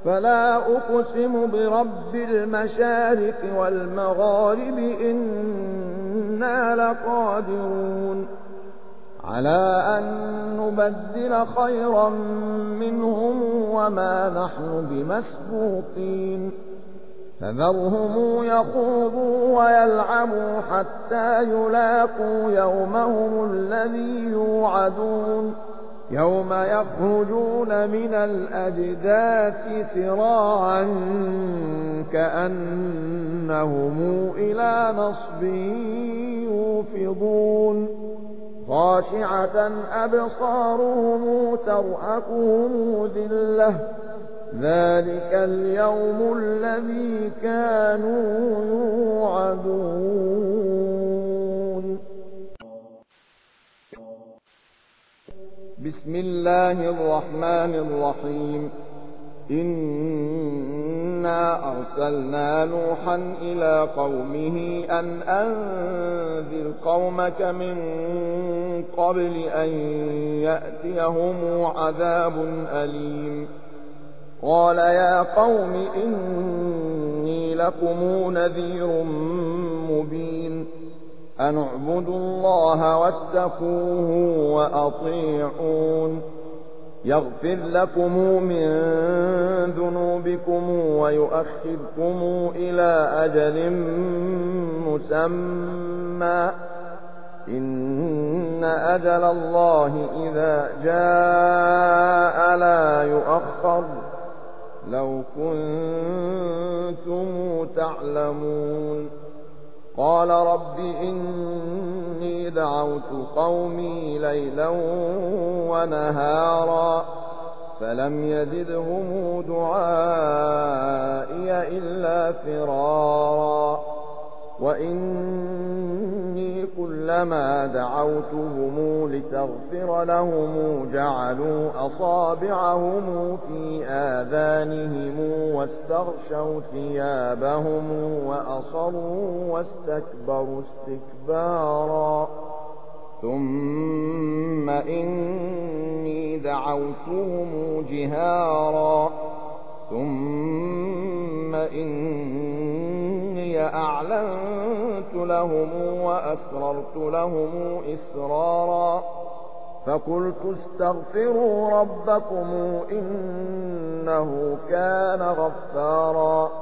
فلا أقسم برب المشارق والمغارب إنا لقادرون على أن نبدل خيرا منهم وما نحن بمسبوقين فذرهم يخوضوا ويلعبوا حتى يلاقوا يومهم الذي يوعدون يوم يخرجون من الأجداث سراعا كأنهم إلى نصب يوفضون خاشعة أبصارهم ترهقهم ذلة ذلك اليوم الذي كانوا يوعدون. بسم الله الرحمن الرحيم. إنا أرسلنا نوحا إلى قومه أن أنذر قومك من قبل أن يأتيهم عذاب أليم قال يا قوم إني لكم نذير مبين أن اعبدوا الله واتقوه وأطيعون يغفر لكم من ذنوبكم ويؤخركم إلى أجل مسمى إن أجل الله إذا جاء لا يؤخر لو كنتم تعلمون قال رب إني دعوت قومي ليلا ونهارا فلم يزدهم دعائي إلا فرارا وإني كلما دعوتهم لتغفر لهم جعلوا أصابعهم في آذانهم واستغشوا ثيابهم وأصروا واستكبروا استكبارا ثم إني دعوتهم جهارا ثم إني أعلنت لهم وأسررت لهم إسرارا فقلت استغفروا ربكم إنه كان غفارا